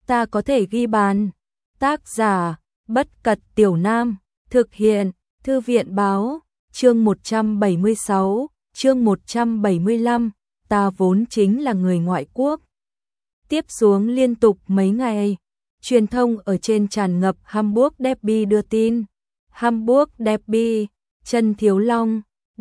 ta có thể ghi bàn. Tác giả, Bất Cật Tiểu Nam, thực hiện, Thư viện báo, chương 176, chương 175, ta vốn chính là người ngoại quốc. Tiếp xuống liên tục mấy ngày, truyền thông ở trên tràn ngập Hamburg Derby đưa tin. Hamburg Derby, Trần Thiếu Long,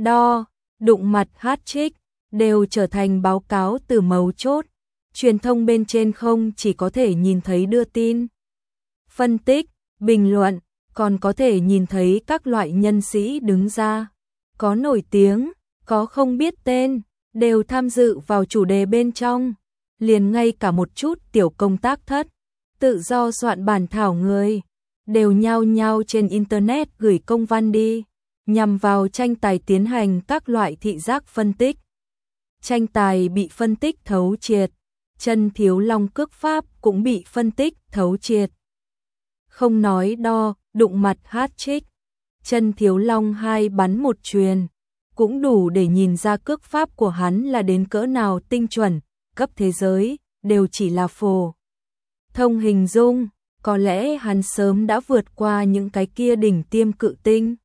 đụng mặt hat-trick, đều trở thành báo cáo từ mấu chốt. Truyền thông bên trên không chỉ có thể nhìn thấy đưa tin, phân tích, bình luận, còn có thể nhìn thấy các loại nhân sĩ đứng ra. Có nổi tiếng, có không biết tên, đều tham dự vào chủ đề bên trong. Liền ngay cả một chút tiểu công tác thất, tự do soạn bản thảo người, đều nhao nhao trên Internet gửi công văn đi, nhằm vào tranh tài tiến hành các loại thị giác phân tích. Tranh tài bị phân tích thấu triệt, Trần Thiếu Long cước pháp cũng bị phân tích thấu triệt. Không nói đụng mặt hat-trick, Trần Thiếu Long 2 bắn 1 chuyền, cũng đủ để nhìn ra cước pháp của hắn là đến cỡ nào tinh chuẩn, cấp thế giới, đều chỉ là phổ thông hình dung, có lẽ hắn sớm đã vượt qua những cái kia đỉnh tiêm cự tinh.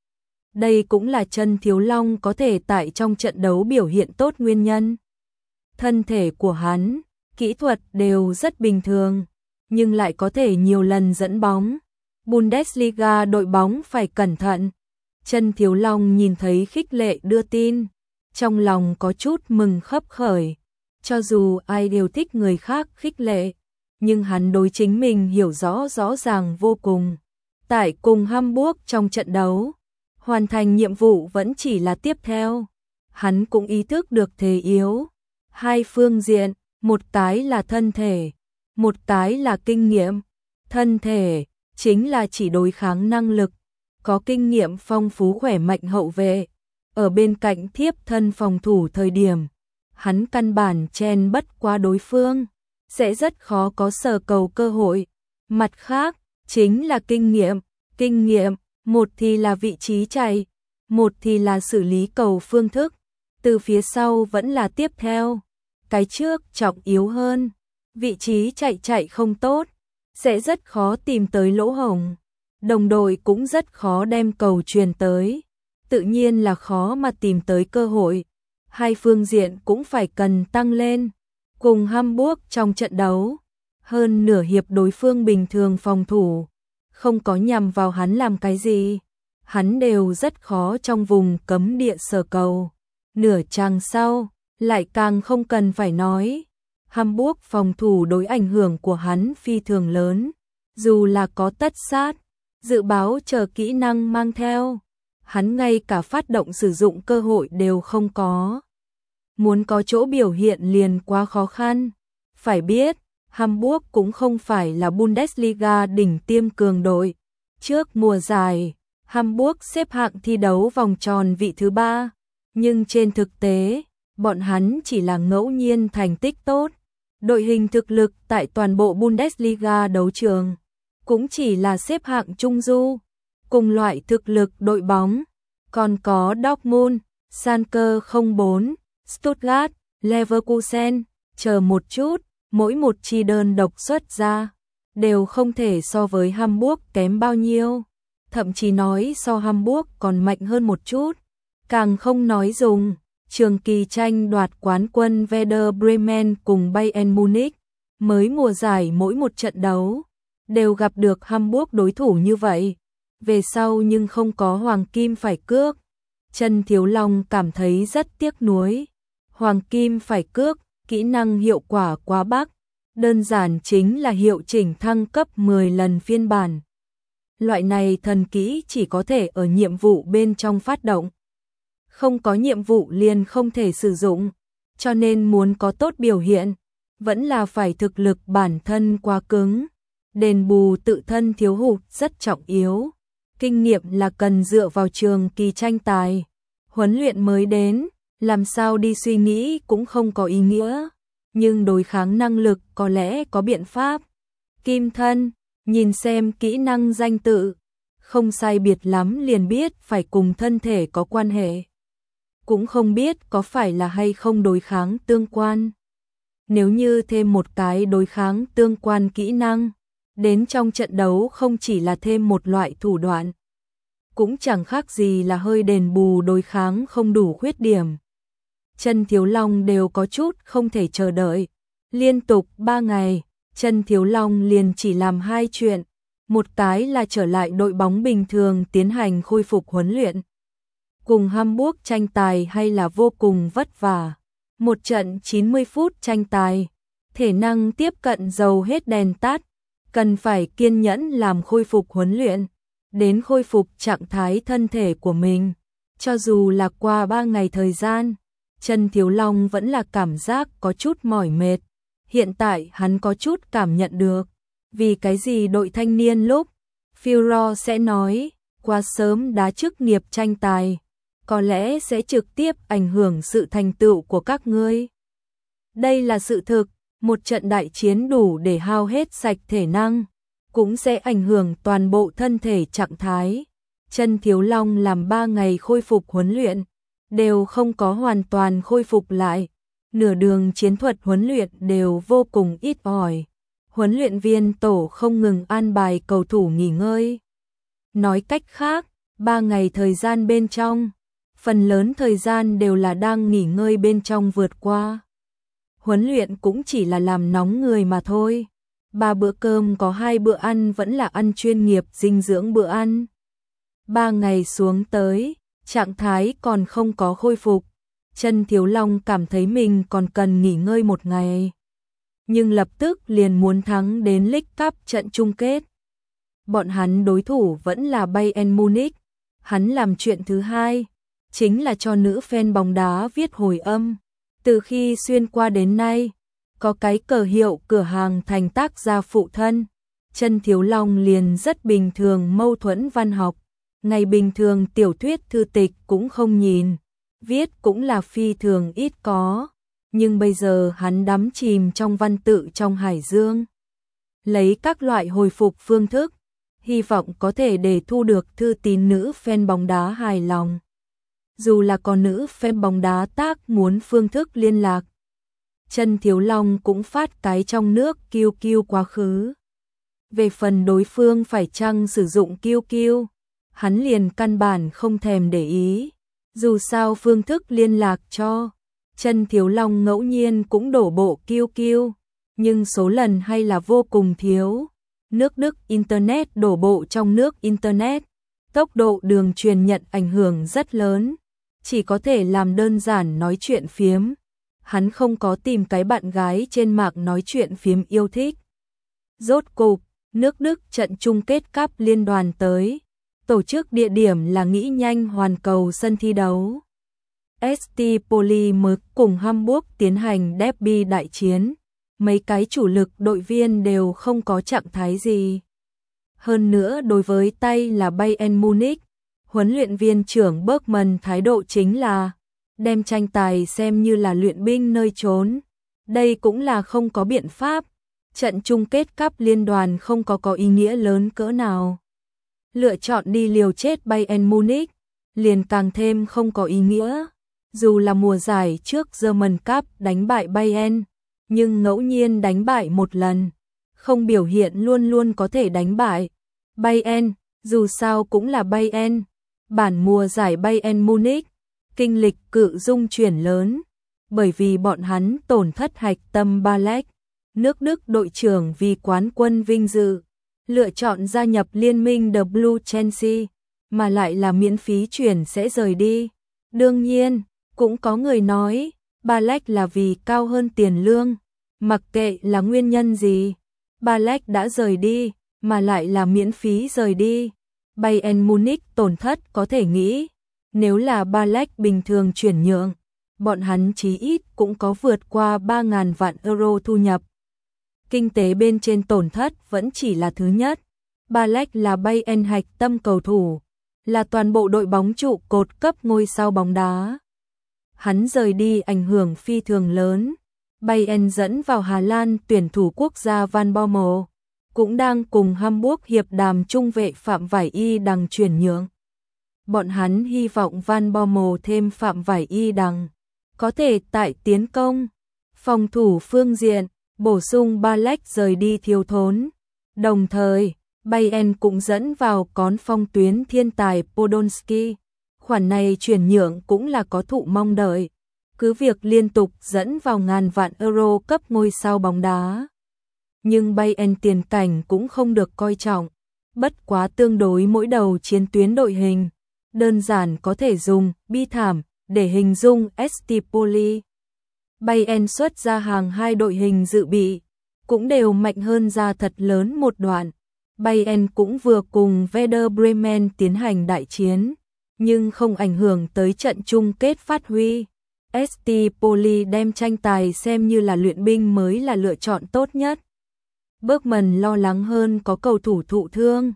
Đây cũng là Trần Thiếu Long có thể tại trong trận đấu biểu hiện tốt nguyên nhân. Thân thể của hắn, kỹ thuật đều rất bình thường, nhưng lại có thể nhiều lần dẫn bóng. Bundesliga đội bóng phải cẩn thận. Trần Thiếu Long nhìn thấy khích lệ đưa tin, trong lòng có chút mừng khấp khởi. Cho dù ai đều thích người khác khích lệ, nhưng hắn đối chính mình hiểu rõ ràng vô cùng. Tại cùng Hamburg trong trận đấu, hoàn thành nhiệm vụ vẫn chỉ là tiếp theo. Hắn cũng ý thức được thế yếu. Hai phương diện, một cái là thân thể, một cái là kinh nghiệm. Thân thể chính là chỉ đối kháng năng lực, có kinh nghiệm phong phú khỏe mạnh hậu vệ. Ở bên cạnh thiếp thân phòng thủ thời điểm, hắn căn bản chen bất qua đối phương, sẽ rất khó có sở cầu cơ hội. Mặt khác, chính là kinh nghiệm, một thì là vị trí chạy, một thì là xử lý cầu phương thức, từ phía sau vẫn là tiếp theo. Cái trước trọng yếu hơn, vị trí chạy không tốt, sẽ rất khó tìm tới lỗ hổng, đồng đội cũng rất khó đem cầu truyền tới, tự nhiên là khó mà tìm tới cơ hội. Hai phương diện cũng phải cần tăng lên. Cùng Hamburg trong trận đấu, hơn nửa hiệp đối phương bình thường phòng thủ, không có nhằm vào hắn làm cái gì, hắn đều rất khó trong vùng cấm địa sở cầu. Nửa chàng sau, lại càng không cần phải nói, Hamburg phòng thủ đối ảnh hưởng của hắn phi thường lớn, dù là có tất sát, dự báo chờ kỹ năng mang theo, hắn ngay cả phát động sử dụng cơ hội đều không có. Muốn có chỗ biểu hiện liền quá khó khăn. Phải biết, Hamburg cũng không phải là Bundesliga đỉnh tiêm cường đội. Trước mùa giải, Hamburg xếp hạng thi đấu vòng tròn vị thứ 3, nhưng trên thực tế, bọn hắn chỉ là ngẫu nhiên thành tích tốt. Đội hình thực lực tại toàn bộ Bundesliga đấu trường cũng chỉ là xếp hạng trung du. Cùng loại thực lực đội bóng, còn có Dortmund, Schalke 04, Stuttgart, Leverkusen, chờ một chút, mỗi một chi đơn độc xuất ra, đều không thể so với Hamburg kém bao nhiêu, thậm chí nói so Hamburg còn mạnh hơn một chút, càng không nói dùng, trường kỳ tranh đoạt quán quân Werder Bremen cùng Bayern Munich, mới mùa giải mỗi một trận đấu, đều gặp được Hamburg đối thủ như vậy, về sau nhưng không có hoàng kim phải cước. Trần Thiếu Long cảm thấy rất tiếc nuối. Hoàng kim phải cước, kỹ năng hiệu quả quá bắc, đơn giản chính là hiệu chỉnh thăng cấp 10 lần phiên bản. Loại này thần kỹ chỉ có thể ở nhiệm vụ bên trong phát động. Không có nhiệm vụ liền không thể sử dụng, cho nên muốn có tốt biểu hiện, vẫn là phải thực lực bản thân quá cứng. Đền bù tự thân thiếu hụt rất trọng yếu. Kinh nghiệm là cần dựa vào trường kỳ tranh tài. Huấn luyện mới đến, làm sao đi suy nghĩ cũng không có ý nghĩa. Nhưng đối kháng năng lực có lẽ có biện pháp. Kim thân, nhìn xem kỹ năng danh tự, không sai biệt lắm liền biết phải cùng thân thể có quan hệ. Cũng không biết có phải là hay không đối kháng tương quan. Nếu như thêm một cái đối kháng tương quan kỹ năng, đến trong trận đấu không chỉ là thêm một loại thủ đoạn, cũng chẳng khác gì là hơi đền bù đối kháng không đủ khuyết điểm. Chân Thiếu Long đều có chút không thể chờ đợi. Liên tục 3 ngày, Chân Thiếu Long liền chỉ làm 2 chuyện. Một cái là trở lại đội bóng bình thường tiến hành khôi phục huấn luyện. Cùng Hamburg tranh tài hay là vô cùng vất vả. Một trận 90 phút tranh tài, thể năng tiếp cận dầu hết đèn tắt, cần phải kiên nhẫn làm khôi phục huấn luyện, đến khôi phục trạng thái thân thể của mình. Cho dù là qua 3 ngày thời gian, Chân Thiếu Long vẫn là cảm giác có chút mỏi mệt. Hiện tại hắn có chút cảm nhận được, vì cái gì đội thanh niên lúc Führer sẽ nói, quá sớm đá chức nghiệp tranh tài, có lẽ sẽ trực tiếp ảnh hưởng sự thành tựu của các ngươi. Đây là sự thực, một trận đại chiến đủ để hao hết sạch thể năng, cũng sẽ ảnh hưởng toàn bộ thân thể trạng thái. Chân Thiếu Long làm 3 ngày khôi phục huấn luyện, đều không có hoàn toàn khôi phục lại. Nửa đường chiến thuật huấn luyện đều vô cùng ít ỏi. Huấn luyện viên tổ không ngừng an bài cầu thủ nghỉ ngơi. Nói cách khác, 3 ngày thời gian bên trong, phần lớn thời gian đều là đang nghỉ ngơi bên trong vượt qua. Huấn luyện cũng chỉ là làm nóng người mà thôi. 3 bữa cơm có 2 bữa ăn vẫn là ăn chuyên nghiệp dinh dưỡng bữa ăn. 3 ngày xuống tới, trạng thái còn không có khôi phục. Chân Thiếu Long cảm thấy mình còn cần nghỉ ngơi một ngày. Nhưng lập tức liền muốn thắng đến League Cup trận chung kết. Bọn hắn đối thủ vẫn là Bayern Munich. Hắn làm chuyện thứ hai, chính là cho nữ fan bóng đá viết hồi âm. Từ khi xuyên qua đến nay, có cái cờ hiệu cửa hàng thành tác gia phụ thân. Chân Thiếu Long liền rất bình thường mâu thuẫn văn học. Ngày bình thường tiểu thuyết thư tịch cũng không nhìn, viết cũng là phi thường ít có, nhưng bây giờ hắn đắm chìm trong văn tự trong hải dương. Lấy các loại hồi phục phương thức, hy vọng có thể để thu được thư tín nữ fan bóng đá hài lòng. Dù là có nữ fan bóng đá tác muốn phương thức liên lạc, Chân Thiếu Long cũng phát cái trong nước QQ quá khứ. Về phần đối phương phải chăng sử dụng QQ, hắn liền căn bản không thèm để ý. Dù sao phương thức liên lạc cho Chân Thiếu Long ngẫu nhiên cũng đổ bộ QQ, nhưng số lần hay là vô cùng thiếu. Nước Đức Internet đổ bộ trong nước Internet, tốc độ đường truyền nhận ảnh hưởng rất lớn, chỉ có thể làm đơn giản nói chuyện phiếm. Hắn không có tìm cái bạn gái trên mạng nói chuyện phiếm yêu thích. Rốt cục, nước Đức trận chung kết Cup liên đoàn tới. Tổ chức địa điểm là nghĩ nhanh hoàn cầu sân thi đấu. ST Polymerk cùng Hamburg tiến hành derby đại chiến. Mấy cái chủ lực đội viên đều không có trạng thái gì. Hơn nữa đối với tay là Bayern Munich, huấn luyện viên trưởng Bergman thái độ chính là đem tranh tài xem như là luyện binh nơi trốn. Đây cũng là không có biện pháp. Trận chung kết Cup liên đoàn không có ý nghĩa lớn cỡ nào. Lựa chọn đi liều chết Bayern Munich, liền càng thêm không có ý nghĩa. Dù là mùa giải trước German Cup đánh bại Bayern, nhưng ngẫu nhiên đánh bại một lần, không biểu hiện luôn luôn có thể đánh bại Bayern, dù sao cũng là Bayern. Bản mùa giải Bayern Munich, kinh lịch cự dung chuyển lớn, bởi vì bọn hắn tổn thất hạch tâm Balek, nước Đức đội trưởng vì quán quân vinh dự. Lựa chọn gia nhập liên minh The Blue Chelsea, mà lại là miễn phí chuyển sẽ rời đi. Đương nhiên, cũng có người nói, Balek là vì cao hơn tiền lương. Mặc kệ là nguyên nhân gì, Balek đã rời đi, mà lại là miễn phí rời đi. Bayern Munich tổn thất có thể nghĩ, nếu là Balek bình thường chuyển nhượng, bọn hắn chí ít cũng có vượt qua 3.000 vạn euro thu nhập. Kinh tế bên trên tổn thất vẫn chỉ là thứ nhất. Balek là Bayern hạch tâm cầu thủ, là toàn bộ đội bóng trụ cột cấp ngôi sao bóng đá. Hắn rời đi ảnh hưởng phi thường lớn. Bayern dẫn vào Hà Lan tuyển thủ quốc gia Van Bommel, cũng đang cùng Hamburg hiệp đàm trung vệ Phạm Vải Y Đằng chuyển nhượng. Bọn hắn hy vọng Van Bommel thêm Phạm Vải Y Đằng có thể tại tiến công, Phòng thủ phương diện, bổ sung Balek rời đi thiếu thốn. Đồng thời, Bayern cũng dẫn vào cón phong tuyến thiên tài Podolski. Khoản này chuyển nhượng cũng là có thụ mong đợi. Cứ việc liên tục dẫn vào ngàn vạn euro cấp ngôi sao bóng đá. Nhưng Bayern tiền cảnh cũng không được coi trọng. Bất quá tương đối mỗi đầu chiến tuyến đội hình. Đơn giản có thể dùng bi thảm để hình dung Estipoli. Bayern xuất ra hàng hai đội hình dự bị, cũng đều mạnh hơn ra thật lớn một đoạn. Bayern cũng vừa cùng Werder Bremen tiến hành đại chiến, nhưng không ảnh hưởng tới trận chung kết phát huy. Estipoli đem tranh tài xem như là luyện binh mới là lựa chọn tốt nhất. Bergman lo lắng hơn có cầu thủ thụ thương.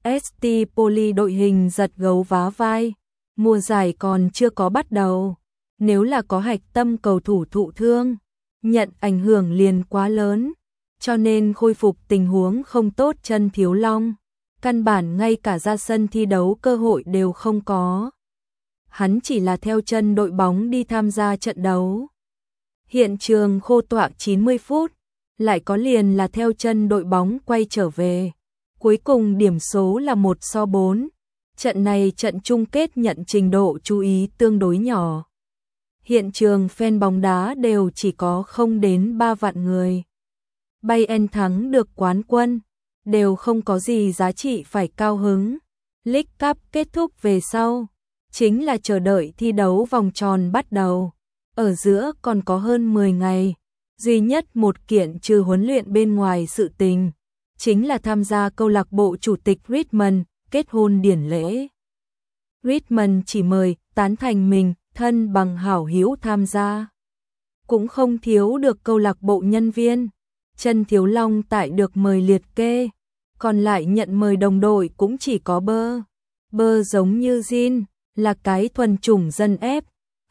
Estipoli đội hình giật gấu vá vai, mùa giải còn chưa có bắt đầu. Nếu là có hạch tâm cầu thủ thụ thương, nhận ảnh hưởng liền quá lớn, cho nên khôi phục tình huống không tốt Chân Thiếu Long. Căn bản ngay cả ra sân thi đấu cơ hội đều không có. Hắn chỉ là theo chân đội bóng đi tham gia trận đấu. Hiện trường khô tọa 90 phút, lại có liền là theo chân đội bóng quay trở về. Cuối cùng điểm số là 1-4. Trận này trận chung kết nhận trình độ chú ý tương đối nhỏ. Hiện trường fan bóng đá đều chỉ có không đến 3 vạn người. Bayern thắng được quán quân, đều không có gì giá trị phải cao hứng. League Cup kết thúc về sau, chính là chờ đợi thi đấu vòng tròn bắt đầu. Ở giữa còn có hơn 10 ngày, duy nhất một kiện trừ huấn luyện bên ngoài sự tình, chính là tham gia câu lạc bộ chủ tịch Redmond kết hôn điển lễ. Redmond chỉ mời tán thành mình thân bằng hảo hữu tham gia. Cũng không thiếu được câu lạc bộ nhân viên. Chân Thiếu Long tại được mời liệt kê, còn lại nhận mời đồng đội cũng chỉ có Bơ giống như Jin, là cái thuần chủng dân ép.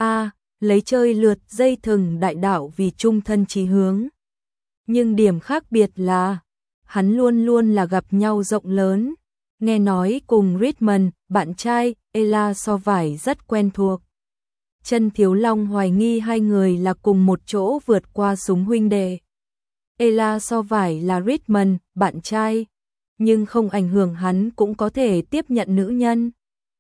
Lấy chơi lượt dây thừng đại đạo vì trung thân chí hướng. Nhưng điểm khác biệt là, hắn luôn luôn là gặp nhau rộng lớn. Nghe nói cùng Redmond, bạn trai, Ela so vải rất quen thuộc. Chân Thiếu Long hoài nghi hai người là cùng một chỗ vượt qua súng huynh đệ. Ela so vải là Redmond, bạn trai, nhưng không ảnh hưởng hắn cũng có thể tiếp nhận nữ nhân.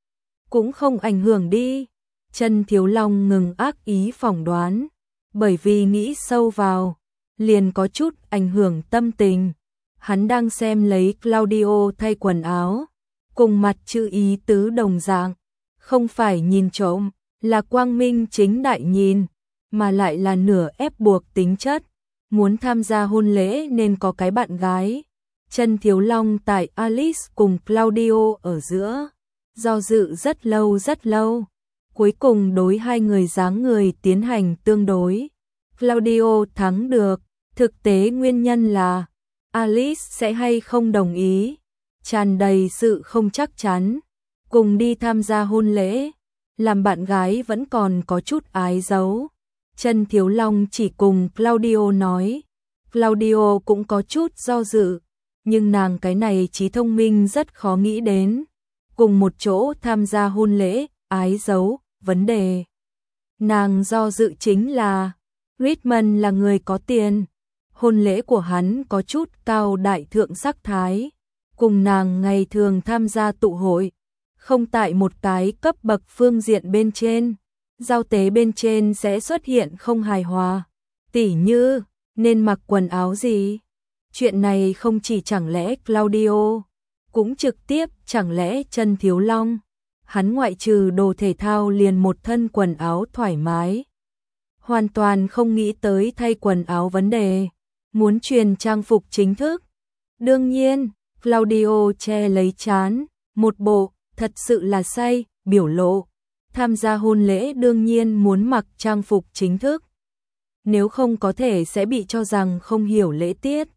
Cũng không ảnh hưởng đi. Chân Thiếu Long ngừng ác ý phỏng đoán, bởi vì nghĩ sâu vào, liền có chút ảnh hưởng tâm tình. Hắn đang xem lấy Claudio thay quần áo, cùng mặt chữ ý tứ đồng dạng, không phải nhìn trộm, là quang minh chính đại nhìn, mà lại là nửa ép buộc tính chất. Muốn tham gia hôn lễ nên có cái bạn gái. Chân Thiếu Long tại Alice cùng Claudio ở giữa, do dự rất lâu. Cuối cùng đối hai người dáng người tiến hành tương đối. Claudio thắng được, thực tế nguyên nhân là Alice sẽ hay không đồng ý, tràn đầy sự không chắc chắn. Cùng đi tham gia hôn lễ, làm bạn gái vẫn còn có chút ái giấu. Chân Thiếu Long chỉ cùng Claudio nói, Claudio cũng có chút do dự, nhưng nàng cái này trí thông minh rất khó nghĩ đến. Cùng một chỗ tham gia hôn lễ, ái giấu, vấn đề. Nàng do dự chính là, Redmond là người có tiền, hôn lễ của hắn có chút cao đại thượng sắc thái, cùng nàng ngày thường tham gia tụ hội, không tại một cái cấp bậc phương diện bên trên, giao tế bên trên sẽ xuất hiện không hài hòa, tỉ như, nên mặc quần áo gì. Chuyện này không chỉ chẳng lẽ Claudio, cũng trực tiếp chẳng lẽ Chân Thiếu Long. Hắn ngoại trừ đồ thể thao liền một thân quần áo thoải mái. Hoàn toàn không nghĩ tới thay quần áo vấn đề, muốn truyền trang phục chính thức. Đương nhiên, Claudio che lấy trán, một bộ, thật sự là say, biểu lộ. Tham gia hôn lễ đương nhiên muốn mặc trang phục chính thức. Nếu không có thể sẽ bị cho rằng không hiểu lễ tiết.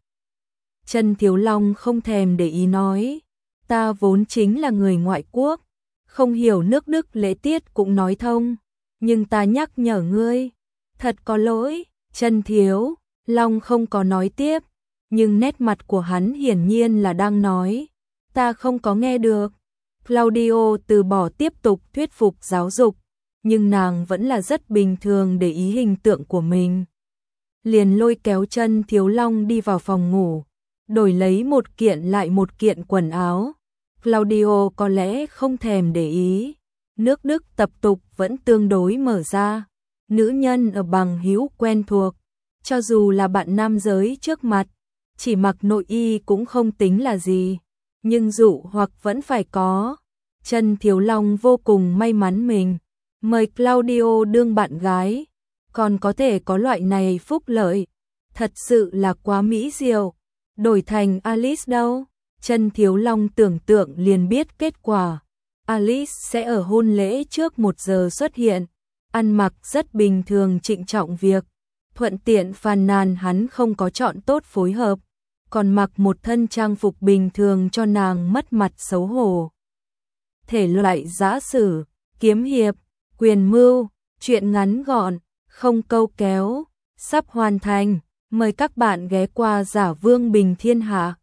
Chân Thiếu Long không thèm để ý nói, ta vốn chính là người ngoại quốc, không hiểu nước Đức lễ tiết cũng nói thông, nhưng ta nhắc nhở ngươi, thật có lỗi. Chân Thiếu Long không có nói tiếp, nhưng nét mặt của hắn hiển nhiên là đang nói, ta không có nghe được. Claudio từ bỏ tiếp tục thuyết phục giáo dục, nhưng nàng vẫn là rất bình thường để ý hình tượng của mình. liền lôi kéo Chân Thiếu Long đi vào phòng ngủ, đổi lấy một kiện lại một kiện quần áo. Claudio có lẽ không thèm để ý, nước Đức tập tục vẫn tương đối mở ra, nữ nhân ở bằng hữu quen thuộc, cho dù là bạn nam giới trước mặt, chỉ mặc nội y cũng không tính là gì, nhưng dụ hoặc vẫn phải có. Chân Thiếu Long vô cùng may mắn mình mời Claudio đương bạn gái, còn có thể có loại này phúc lợi, thật sự là quá mỹ diệu. Đổi thành Alice đâu? Chân Thiếu Long tưởng tượng liền biết kết quả. Alice sẽ ở hôn lễ trước 1 giờ xuất hiện, ăn mặc rất bình thường trịnh trọng việc, thuận tiện phàn nàn hắn không có chọn tốt phối hợp, còn mặc một thân trang phục bình thường cho nàng mất mặt xấu hổ. Thể loại giã sử, kiếm hiệp, quyền mưu, truyện ngắn gọn, không câu kéo, sắp hoàn thành. Mời các bạn ghé qua Giả Vương Bình Thiên Hạ.